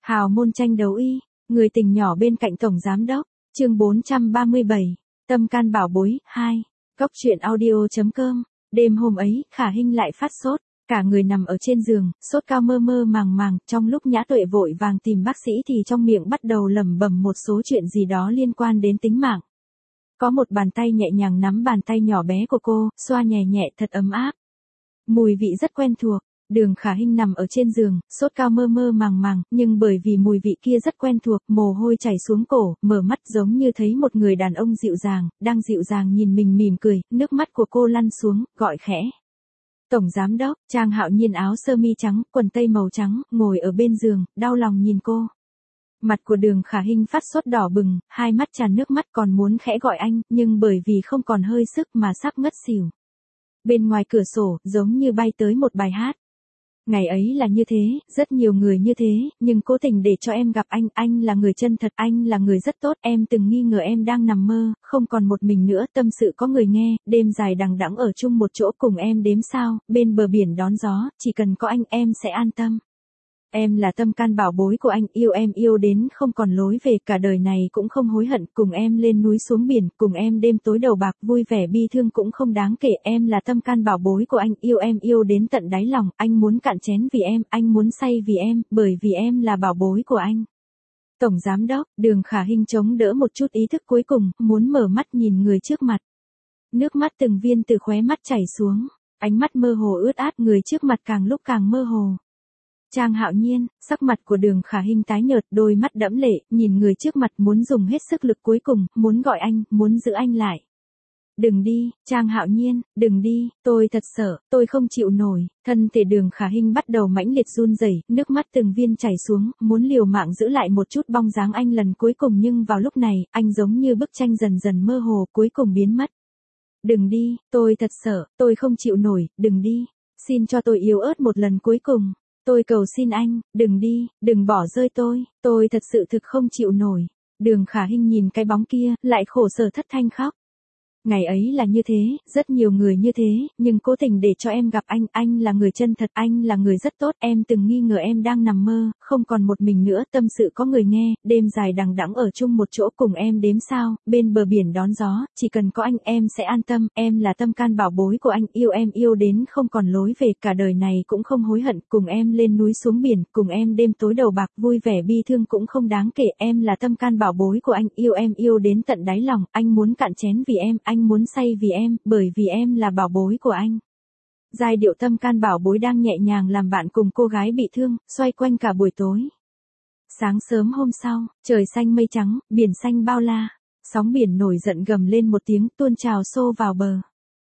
Hào môn tranh đấu y, người tình nhỏ bên cạnh tổng giám đốc, chương 437, tâm can bảo bối, 2, góc truyện audio.com, đêm hôm ấy, Khả Hinh lại phát sốt, cả người nằm ở trên giường, sốt cao mơ mơ màng màng, trong lúc Nhã Tuệ vội vàng tìm bác sĩ thì trong miệng bắt đầu lẩm bẩm một số chuyện gì đó liên quan đến tính mạng. Có một bàn tay nhẹ nhàng nắm bàn tay nhỏ bé của cô, xoa nhẹ nhẹ thật ấm áp. Mùi vị rất quen thuộc. Đường Khả Hinh nằm ở trên giường, sốt cao mơ mơ màng màng, nhưng bởi vì mùi vị kia rất quen thuộc, mồ hôi chảy xuống cổ, mở mắt giống như thấy một người đàn ông dịu dàng, đang dịu dàng nhìn mình mỉm cười, nước mắt của cô lăn xuống, gọi khẽ. Tổng giám đốc, Trang Hạo Nhiên áo sơ mi trắng, quần tây màu trắng, ngồi ở bên giường, đau lòng nhìn cô. Mặt của Đường Khả Hinh phát sốt đỏ bừng, hai mắt tràn nước mắt còn muốn khẽ gọi anh, nhưng bởi vì không còn hơi sức mà sắp ngất xỉu. Bên ngoài cửa sổ, giống như bay tới một bài hát. Ngày ấy là như thế, rất nhiều người như thế, nhưng cố tình để cho em gặp anh là người chân thật, anh là người rất tốt, em từng nghi ngờ em đang nằm mơ, không còn một mình nữa, tâm sự có người nghe, đêm dài đằng đẵng ở chung một chỗ cùng em đếm sao, bên bờ biển đón gió, chỉ cần có anh em sẽ an tâm. Em là tâm can bảo bối của anh, yêu em yêu đến không còn lối về, cả đời này cũng không hối hận, cùng em lên núi xuống biển, cùng em đêm tối đầu bạc, vui vẻ bi thương cũng không đáng kể, em là tâm can bảo bối của anh, em yêu đến tận đáy lòng, anh muốn cạn chén vì em, anh muốn say vì em, bởi vì em là bảo bối của anh. Tổng giám đốc, Đường Khả Hinh chống đỡ một chút ý thức cuối cùng, muốn mở mắt nhìn người trước mặt. Nước mắt từng viên từ khóe mắt chảy xuống, ánh mắt mơ hồ ướt át, người trước mặt càng lúc càng mơ hồ. Trang Hạo Nhiên, sắc mặt của Đường Khả Hinh tái nhợt, đôi mắt đẫm lệ, nhìn người trước mặt muốn dùng hết sức lực cuối cùng, muốn gọi anh, muốn giữ anh lại. Đừng đi, Trang Hạo Nhiên, đừng đi, tôi thật sợ, tôi không chịu nổi, thân thể Đường Khả Hinh bắt đầu mãnh liệt run rẩy, nước mắt từng viên chảy xuống, muốn liều mạng giữ lại một chút bóng dáng anh lần cuối cùng nhưng vào lúc này, anh giống như bức tranh dần dần mơ hồ cuối cùng biến mất. Đừng đi, tôi thật sợ, tôi không chịu nổi, đừng đi, xin cho tôi yếu ớt một lần cuối cùng. Tôi cầu xin anh, đừng đi, đừng bỏ rơi tôi thật sự thực không chịu nổi. Đường Khả Hinh nhìn cái bóng kia, lại khổ sở thất thanh khóc. Ngày ấy là như thế, rất nhiều người như thế, nhưng cố tình để cho em gặp anh là người chân thật, anh là người rất tốt, em từng nghi ngờ em đang nằm mơ, không còn một mình nữa, tâm sự có người nghe, đêm dài đằng đẵng ở chung một chỗ cùng em đếm sao, bên bờ biển đón gió, chỉ cần có anh em sẽ an tâm, em là tâm can bảo bối của anh, em yêu đến không còn lối về, cả đời này cũng không hối hận, cùng em lên núi xuống biển, cùng em đêm tối đầu bạc, vui vẻ bi thương cũng không đáng kể, em là tâm can bảo bối của anh, em yêu đến tận đáy lòng, anh muốn cạn chén vì em, anh muốn say vì em, bởi vì em là bảo bối của anh. Giai điệu tâm can bảo bối đang nhẹ nhàng làm bạn cùng cô gái bị thương, xoay quanh cả buổi tối. Sáng sớm hôm sau, trời xanh mây trắng, biển xanh bao la, sóng biển nổi giận gầm lên một tiếng, tuôn trào xô vào bờ.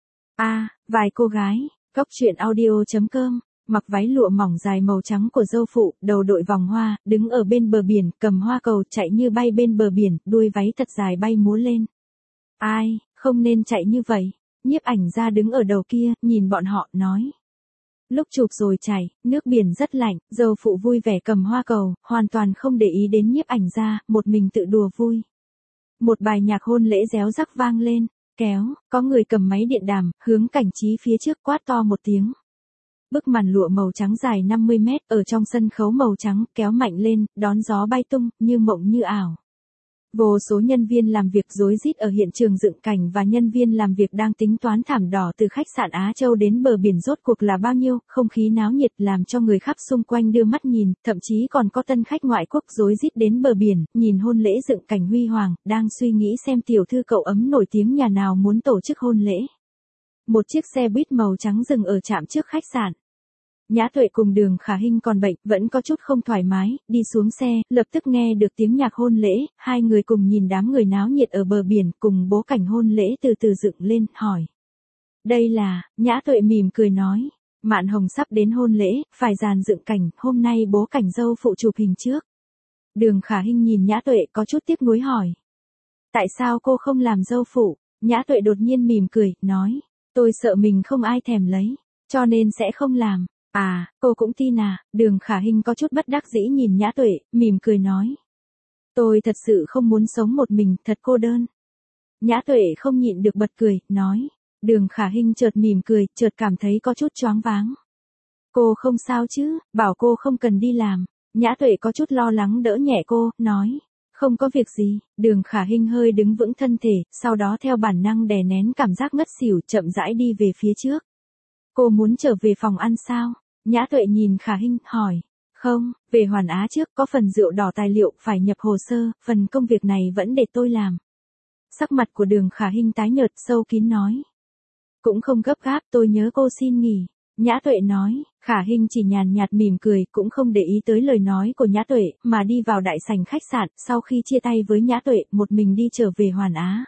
Vài cô gái, góc truyện audio.com, mặc váy lụa mỏng dài màu trắng của dâu phụ, đầu đội vòng hoa, đứng ở bên bờ biển, cầm hoa cầu chạy như bay bên bờ biển, đuôi váy thật dài bay múa lên. Ai, không nên chạy như vậy. Nhiếp ảnh gia đứng ở đầu kia, nhìn bọn họ, nói. Lúc chụp rồi chạy, nước biển rất lạnh, dâu phụ vui vẻ cầm hoa cầu, hoàn toàn không để ý đến nhiếp ảnh gia, một mình tự đùa vui. Một bài nhạc hôn lễ réo rắc vang lên, kéo, có người cầm máy điện đàm, hướng cảnh trí phía trước quát to một tiếng. Bức màn lụa màu trắng dài 50 mét, ở trong sân khấu màu trắng, kéo mạnh lên, đón gió bay tung, như mộng như ảo. Vô số nhân viên làm việc rối rít ở hiện trường dựng cảnh và nhân viên làm việc đang tính toán thảm đỏ từ khách sạn Á Châu đến bờ biển rốt cuộc là bao nhiêu, không khí náo nhiệt làm cho người khắp xung quanh đưa mắt nhìn, thậm chí còn có tân khách ngoại quốc rối rít đến bờ biển, nhìn hôn lễ dựng cảnh huy hoàng, đang suy nghĩ xem tiểu thư cậu ấm nổi tiếng nhà nào muốn tổ chức hôn lễ. Một chiếc xe buýt màu trắng dừng ở trạm trước khách sạn. Nhã Tuệ cùng Đường Khả Hinh còn bệnh, vẫn có chút không thoải mái, đi xuống xe, lập tức nghe được tiếng nhạc hôn lễ, hai người cùng nhìn đám người náo nhiệt ở bờ biển, cùng bố cảnh hôn lễ từ từ dựng lên, hỏi. Đây là, Nhã Tuệ mỉm cười nói, Mạn Hồng sắp đến hôn lễ, phải dàn dựng cảnh, hôm nay bố cảnh dâu phụ chụp hình trước. Đường Khả Hinh nhìn Nhã Tuệ có chút tiếc nuối hỏi. Tại sao cô không làm dâu phụ? Nhã Tuệ đột nhiên mỉm cười, nói, tôi sợ mình không ai thèm lấy, cho nên sẽ không làm. Cô cũng tin à, Đường Khả Hinh có chút bất đắc dĩ nhìn Nhã Tuệ, mỉm cười nói. Tôi thật sự không muốn sống một mình, thật cô đơn. Nhã Tuệ không nhịn được bật cười, nói. Đường Khả Hinh chợt mỉm cười, chợt cảm thấy có chút choáng váng. Cô không sao chứ, bảo cô không cần đi làm. Nhã Tuệ có chút lo lắng đỡ nhẹ cô, nói. Không có việc gì, Đường Khả Hinh hơi đứng vững thân thể, sau đó theo bản năng đè nén cảm giác ngất xỉu chậm rãi đi về phía trước. Cô muốn trở về phòng ăn sao? Nhã Tuệ nhìn Khả Hinh, hỏi. Không, về Hoàn Á trước, có phần rượu đỏ tài liệu phải nhập hồ sơ, phần công việc này vẫn để tôi làm. Sắc mặt của Đường Khả Hinh tái nhợt sâu kín nói. Cũng không gấp gáp, tôi nhớ cô xin nghỉ. Nhã Tuệ nói, Khả Hinh chỉ nhàn nhạt mỉm cười, cũng không để ý tới lời nói của Nhã Tuệ, mà đi vào đại sảnh khách sạn, sau khi chia tay với Nhã Tuệ, một mình đi trở về Hoàn Á.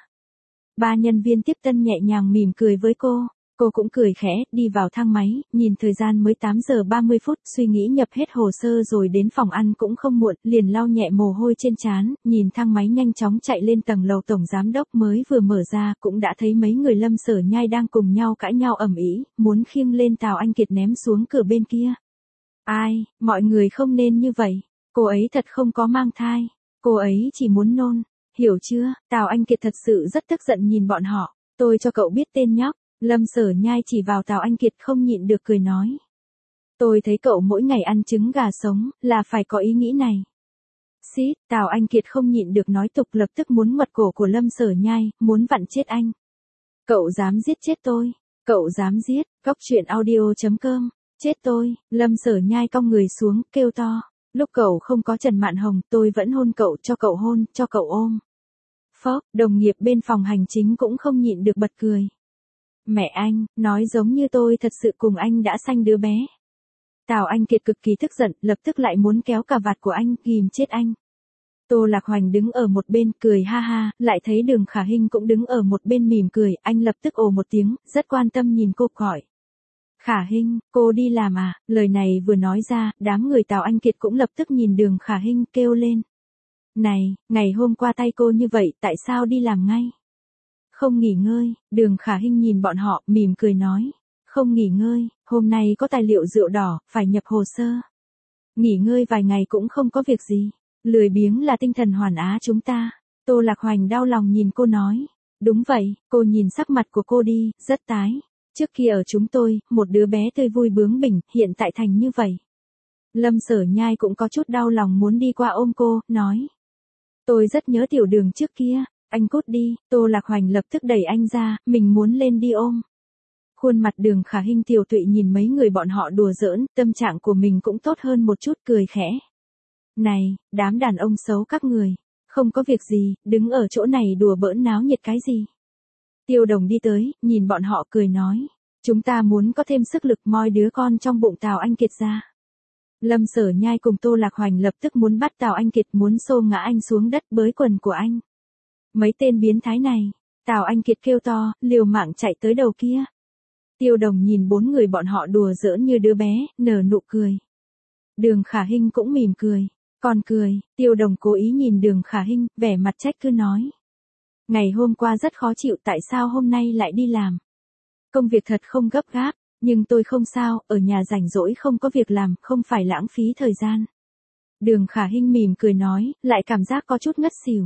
Ba nhân viên tiếp tân nhẹ nhàng mỉm cười với cô cũng cười khẽ, đi vào thang máy, nhìn thời gian mới 8 giờ 30 phút, suy nghĩ nhập hết hồ sơ rồi đến phòng ăn cũng không muộn, liền lau nhẹ mồ hôi trên trán, nhìn thang máy nhanh chóng chạy lên tầng lầu tổng giám đốc mới vừa mở ra, cũng đã thấy mấy người Lâm Sở Nhai đang cùng nhau cãi nhau ầm ĩ, muốn khiêng lên Tào Anh Kiệt ném xuống cửa bên kia. Ai, mọi người không nên như vậy, cô ấy thật không có mang thai, cô ấy chỉ muốn nôn, hiểu chưa? Tào Anh Kiệt thật sự rất tức giận nhìn bọn họ, tôi cho cậu biết tên nhóc. Lâm Sở Nhai chỉ vào Tào Anh Kiệt không nhịn được cười nói. Tôi thấy cậu mỗi ngày ăn trứng gà sống, là phải có ý nghĩ này. Xít, Tào Anh Kiệt không nhịn được nói tục lập tức muốn ngoặt cổ của Lâm Sở Nhai, muốn vặn chết anh. Cậu dám giết chết tôi, cậu dám giết, Cóc Truyện Audio.com, chết tôi, Lâm Sở Nhai cong người xuống, kêu to. Lúc cậu không có Trần Mạn Hồng, tôi vẫn hôn cậu, cho cậu hôn, cho cậu ôm. Phốc, đồng nghiệp bên phòng hành chính cũng không nhịn được bật cười. Mẹ anh, nói giống như tôi thật sự cùng anh đã sanh đứa bé. Tào Anh Kiệt cực kỳ tức giận, lập tức lại muốn kéo cà vạt của anh, ghim chết anh. Tô Lạc Hoành đứng ở một bên, cười ha ha, lại thấy Đường Khả Hinh cũng đứng ở một bên mỉm cười, anh lập tức ồ một tiếng, rất quan tâm nhìn cô gọi. Khả Hinh, cô đi làm à? Lời này vừa nói ra, đám người Tào Anh Kiệt cũng lập tức nhìn Đường Khả Hinh kêu lên. Này, ngày hôm qua tay cô như vậy, tại sao đi làm ngay? Không nghỉ ngơi, Đường Khả Hinh nhìn bọn họ, mỉm cười nói. Không nghỉ ngơi, hôm nay có tài liệu rượu đỏ, phải nhập hồ sơ. Nghỉ ngơi vài ngày cũng không có việc gì. Lười biếng là tinh thần Hoàn Á chúng ta. Tô Lạc Hoành đau lòng nhìn cô nói. Đúng vậy, cô nhìn sắc mặt của cô đi, rất tái. Trước kia ở chúng tôi, một đứa bé tươi vui bướng bỉnh, hiện tại thành như vậy. Lâm Sở Nhai cũng có chút đau lòng muốn đi qua ôm cô, nói. Tôi rất nhớ tiểu Đường trước kia. Anh cút đi, Tô Lạc Hoành lập tức đẩy anh ra, mình muốn lên đi ôm. Khuôn mặt Đường Khả Hinh tiều tụy nhìn mấy người bọn họ đùa giỡn, tâm trạng của mình cũng tốt hơn một chút, cười khẽ. Này, đám đàn ông xấu các người, không có việc gì, đứng ở chỗ này đùa bỡn náo nhiệt cái gì. Tiêu Đồng đi tới, nhìn bọn họ cười nói. Chúng ta muốn có thêm sức lực moi đứa con trong bụng Tào Anh Kiệt ra. Lâm Sở Nhai cùng Tô Lạc Hoành lập tức muốn bắt Tào Anh Kiệt, muốn xô ngã anh xuống đất bới quần của anh. Mấy tên biến thái này, Tào Anh Kiệt kêu to, liều mạng chạy tới đầu kia. Tiêu Đồng nhìn bốn người bọn họ đùa giỡn như đứa bé, nở nụ cười. Đường Khả Hinh cũng mỉm cười, còn cười, Tiêu Đồng cố ý nhìn Đường Khả Hinh, vẻ mặt trách cứ nói. Ngày hôm qua rất khó chịu, tại sao hôm nay lại đi làm? Công việc thật không gấp gáp, nhưng tôi không sao, ở nhà rảnh rỗi không có việc làm, không phải lãng phí thời gian. Đường Khả Hinh mỉm cười nói, lại cảm giác có chút ngất xỉu.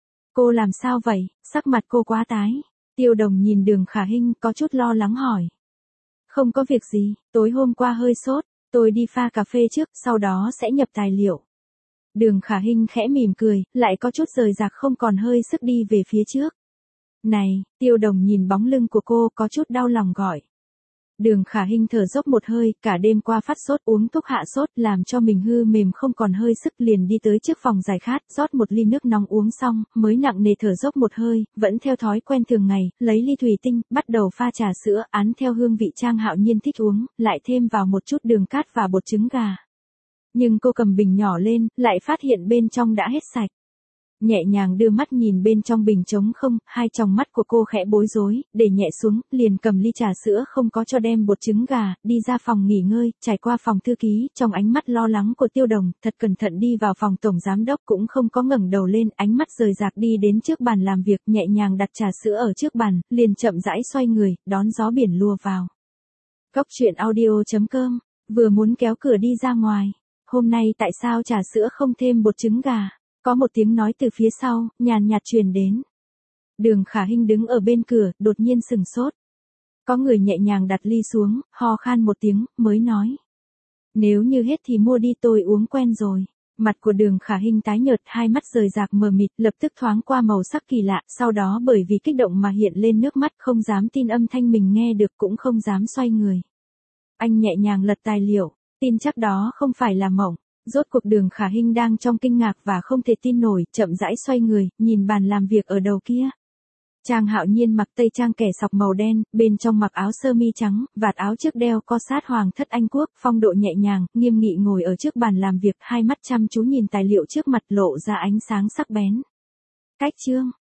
Cô làm sao vậy, sắc mặt cô quá tái. Tiêu Đồng nhìn Đường Khả Hinh có chút lo lắng hỏi. Không có việc gì, tối hôm qua hơi sốt, tôi đi pha cà phê trước, sau đó sẽ nhập tài liệu. Đường Khả Hinh khẽ mỉm cười, lại có chút rời rạc không còn hơi sức đi về phía trước. Này, Tiêu Đồng nhìn bóng lưng của cô có chút đau lòng gọi. Đường Khả Hinh thở dốc một hơi, cả đêm qua phát sốt uống thuốc hạ sốt làm cho mình hư mềm không còn hơi sức, liền đi tới trước phòng giải khát, rót một ly nước nóng uống xong, mới nặng nề thở dốc một hơi, vẫn theo thói quen thường ngày, lấy ly thủy tinh, bắt đầu pha trà sữa, án theo hương vị Trang Hạo Nhiên thích uống, lại thêm vào một chút đường cát và bột trứng gà. Nhưng cô cầm bình nhỏ lên, lại phát hiện bên trong đã hết sạch. Nhẹ nhàng đưa mắt nhìn bên trong bình trống không, hai tròng mắt của cô khẽ bối rối, để nhẹ xuống, liền cầm ly trà sữa không có cho đem bột trứng gà, đi ra phòng nghỉ ngơi, trải qua phòng thư ký, trong ánh mắt lo lắng của Tiêu Đồng, thật cẩn thận đi vào phòng tổng giám đốc cũng không có ngẩng đầu lên, ánh mắt rời rạc đi đến trước bàn làm việc, nhẹ nhàng đặt trà sữa ở trước bàn, liền chậm rãi xoay người, đón gió biển lùa vào. Cóc Truyện Audio.com, vừa muốn kéo cửa đi ra ngoài. Hôm nay tại sao trà sữa không thêm bột trứng gà? Có một tiếng nói từ phía sau, nhàn nhạt truyền đến. Đường Khả Hinh đứng ở bên cửa, đột nhiên sừng sốt. Có người nhẹ nhàng đặt ly xuống, ho khan một tiếng, mới nói. Nếu như hết thì mua đi, tôi uống quen rồi. Mặt của Đường Khả Hinh tái nhợt, hai mắt rời rạc mờ mịt, lập tức thoáng qua màu sắc kỳ lạ, sau đó bởi vì kích động mà hiện lên nước mắt, không dám tin âm thanh mình nghe được, cũng không dám xoay người. Anh nhẹ nhàng lật tài liệu, tin chắc đó không phải là mộng. Rốt cuộc Đường Khả Hinh đang trong kinh ngạc và không thể tin nổi, chậm rãi xoay người, nhìn bàn làm việc ở đầu kia. Trang Hạo Nhiên mặc tây trang kẻ sọc màu đen, bên trong mặc áo sơ mi trắng, vạt áo trước đeo co sát hoàng thất Anh quốc, phong độ nhẹ nhàng, nghiêm nghị ngồi ở trước bàn làm việc, hai mắt chăm chú nhìn tài liệu trước mặt lộ ra ánh sáng sắc bén. Cách chương